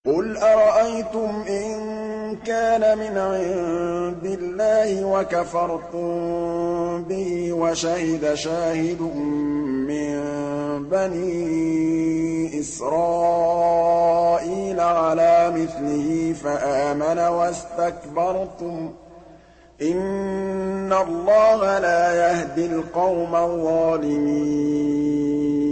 قُلْ أَرَأَيْتُمْ إِن كَانَ مِنْ عِندِ اللَّهِ وَكَفَرْتُم بِهِ وَشَهِدَ شَاهِدٌ مِّن بَنِي إِسْرَائِيلَ عَلَىٰ مِثْلِهِ فَآمَنَ وَاسْتَكْبَرْتُمْ ۖ إِنَّ اللَّهَ لَا يَهْدِي الْقَوْمَ الظَّالِمِينَ